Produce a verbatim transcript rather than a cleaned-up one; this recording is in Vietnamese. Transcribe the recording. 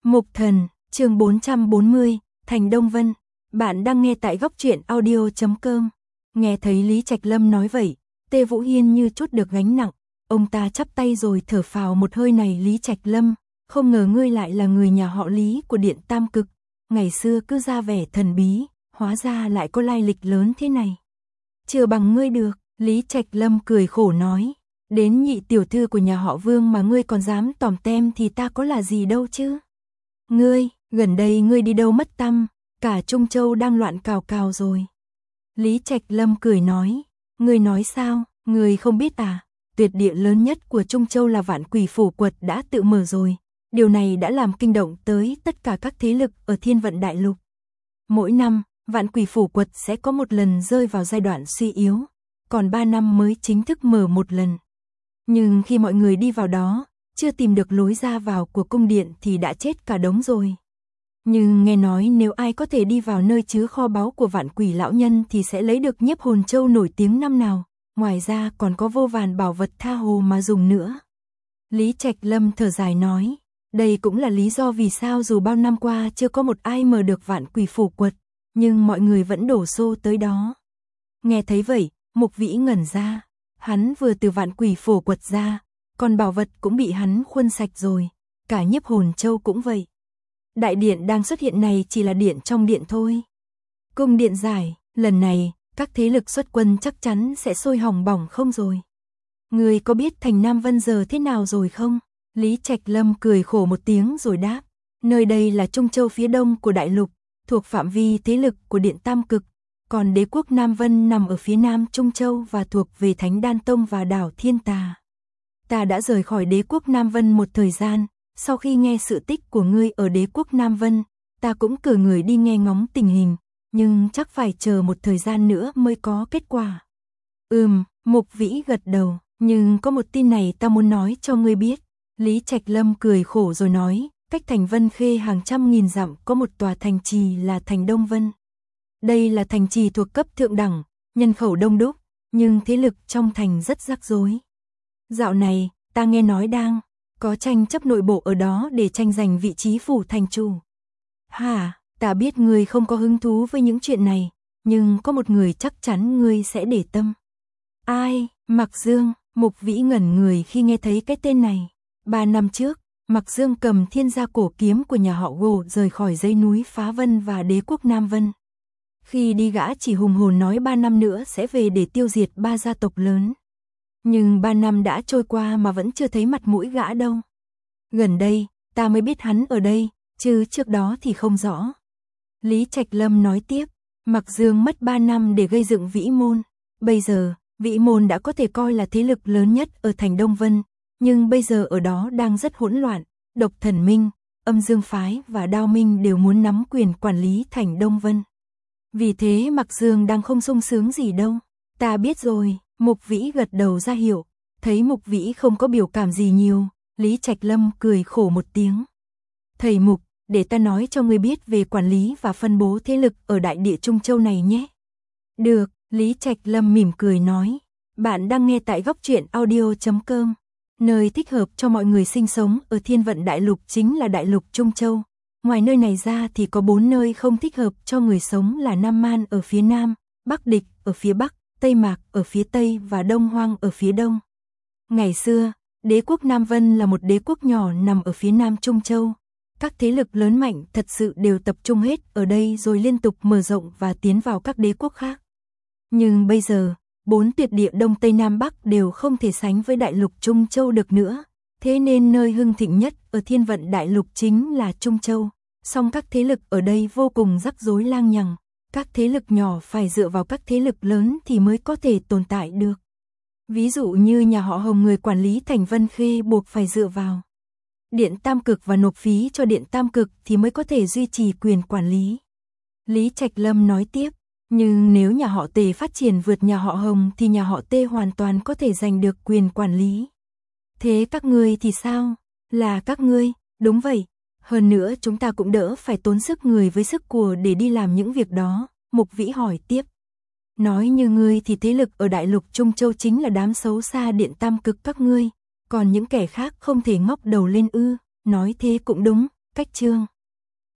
Mục Thần, chương bốn trăm bốn mươi, Thành Đông Vân. Bạn đang nghe tại góc truyện audio chấm com. Nghe thấy Lý Trạch Lâm nói vậy, Tê Vũ Hiên như chút được gánh nặng. Ông ta chắp tay rồi thở phào một hơi, này Lý Trạch Lâm, không ngờ ngươi lại là người nhà họ Lý của Điện Tam Cực. Ngày xưa cứ ra vẻ thần bí, hóa ra lại có lai lịch lớn thế này. Chưa bằng ngươi được, Lý Trạch Lâm cười khổ nói. Đến nhị tiểu thư của nhà họ Vương mà ngươi còn dám tòm tem thì ta có là gì đâu chứ. Ngươi, gần đây ngươi đi đâu mất tăm, cả Trung Châu đang loạn cào cào rồi. Lý Trạch Lâm cười nói, ngươi nói sao, ngươi không biết à, tuyệt địa lớn nhất của Trung Châu là Vạn Quỷ Phủ Quật đã tự mở rồi. Điều này đã làm kinh động tới tất cả các thế lực ở Thiên Vận Đại Lục. Mỗi năm, Vạn Quỷ Phủ Quật sẽ có một lần rơi vào giai đoạn suy yếu, còn ba năm mới chính thức mở một lần. Nhưng khi mọi người đi vào đó, chưa tìm được lối ra vào của cung điện thì đã chết cả đống rồi. Nhưng nghe nói nếu ai có thể đi vào nơi chứa kho báu của Vạn Quỷ lão nhân thì sẽ lấy được Nhiếp Hồn Châu nổi tiếng năm nào, ngoài ra còn có vô vàn bảo vật tha hồ mà dùng nữa. Lý Trạch Lâm thở dài nói, đây cũng là lý do vì sao dù bao năm qua chưa có một ai mở được Vạn Quỷ Phủ Quật, nhưng mọi người vẫn đổ xô tới đó. Nghe thấy vậy, Mục Vĩ ngẩn ra, hắn vừa từ Vạn Quỷ Phủ Quật ra, còn bảo vật cũng bị hắn khuân sạch rồi, cả Nhiếp Hồn Châu cũng vậy. Đại điện đang xuất hiện này chỉ là điện trong điện thôi. Cung điện giải, lần này, các thế lực xuất quân chắc chắn sẽ sôi hỏng bỏng không rồi. Ngươi có biết thành Nam Vân giờ thế nào rồi không? Lý Trạch Lâm cười khổ một tiếng rồi đáp, nơi đây là Trung Châu phía đông của đại lục, thuộc phạm vi thế lực của Điện Tam Cực, còn đế quốc Nam Vân nằm ở phía nam Trung Châu và thuộc về Thánh Đan Tông và đảo Thiên Tà. Ta đã rời khỏi đế quốc Nam Vân một thời gian, sau khi nghe sự tích của ngươi ở đế quốc Nam Vân, ta cũng cử người đi nghe ngóng tình hình, nhưng chắc phải chờ một thời gian nữa mới có kết quả. Ừm, Mục Vĩ gật đầu, nhưng có một tin này ta muốn nói cho ngươi biết. Lý Trạch Lâm cười khổ rồi nói, cách thành Vân Khê hàng trăm nghìn dặm có một tòa thành trì là thành Đông Vân. Đây là thành trì thuộc cấp thượng đẳng, nhân khẩu đông đúc, nhưng thế lực trong thành rất rắc rối. Dạo này, ta nghe nói đang có tranh chấp nội bộ ở đó để tranh giành vị trí phủ thành chủ. Hả, ta biết ngươi không có hứng thú với những chuyện này, nhưng có một người chắc chắn ngươi sẽ để tâm. Ai? Mạc Dương. Mục Vĩ ngẩn người khi nghe thấy cái tên này. Ba năm trước, Mạc Dương cầm thiên gia cổ kiếm của nhà họ Gỗ rời khỏi dãy núi Phá Vân và đế quốc Nam Vân. Khi đi gã chỉ hùng hồn nói ba năm nữa sẽ về để tiêu diệt ba gia tộc lớn. Nhưng ba năm đã trôi qua mà vẫn chưa thấy mặt mũi gã đâu. Gần đây, ta mới biết hắn ở đây, chứ trước đó thì không rõ. Lý Trạch Lâm nói tiếp, Mạc Dương mất ba năm để gây dựng Vĩ Môn. Bây giờ, Vĩ Môn đã có thể coi là thế lực lớn nhất ở thành Đông Vân, nhưng bây giờ ở đó đang rất hỗn loạn. Độc Thần Minh, Âm Dương Phái và Đao Minh đều muốn nắm quyền quản lý thành Đông Vân. Vì thế Mạc Dương đang không sung sướng gì đâu. Ta biết rồi. Mục Vĩ gật đầu ra hiệu, thấy Mục Vĩ không có biểu cảm gì nhiều, Lý Trạch Lâm cười khổ một tiếng. Thầy Mục, để ta nói cho ngươi biết về quản lý và phân bố thế lực ở đại địa Trung Châu này nhé. Được, Lý Trạch Lâm mỉm cười nói. Bạn đang nghe tại góc truyện audio chấm com. Nơi thích hợp cho mọi người sinh sống ở Thiên Vận Đại Lục chính là Đại Lục Trung Châu. Ngoài nơi này ra thì có bốn nơi không thích hợp cho người sống là Nam Man ở phía nam, Bắc Địch ở phía bắc, Tây Mạc ở phía tây và Đông Hoang ở phía đông. Ngày xưa, đế quốc Nam Vân là một đế quốc nhỏ nằm ở phía nam Trung Châu. Các thế lực lớn mạnh thật sự đều tập trung hết ở đây rồi liên tục mở rộng và tiến vào các đế quốc khác. Nhưng bây giờ, bốn tuyệt địa Đông Tây Nam Bắc đều không thể sánh với đại lục Trung Châu được nữa. Thế nên nơi hưng thịnh nhất ở Thiên Vận Đại Lục chính là Trung Châu. Song các thế lực ở đây vô cùng rắc rối lang nhằng. Các thế lực nhỏ phải dựa vào các thế lực lớn thì mới có thể tồn tại được. Ví dụ như nhà họ Hồng, người quản lý thành Vân Khê buộc phải dựa vào Điện Tam Cực và nộp phí cho Điện Tam Cực thì mới có thể duy trì quyền quản lý. Lý Trạch Lâm nói tiếp, nhưng nếu nhà họ Tề phát triển vượt nhà họ Hồng thì nhà họ Tê hoàn toàn có thể giành được quyền quản lý. Thế các ngươi thì sao? Là các ngươi, đúng vậy. Hơn nữa chúng ta cũng đỡ phải tốn sức người với sức của để đi làm những việc đó. Mục Vĩ hỏi tiếp. Nói như ngươi thì thế lực ở đại lục Trung Châu chính là đám xấu xa Điện Tam Cực các ngươi. Còn những kẻ khác không thể ngóc đầu lên ư. Nói thế cũng đúng. cách chương.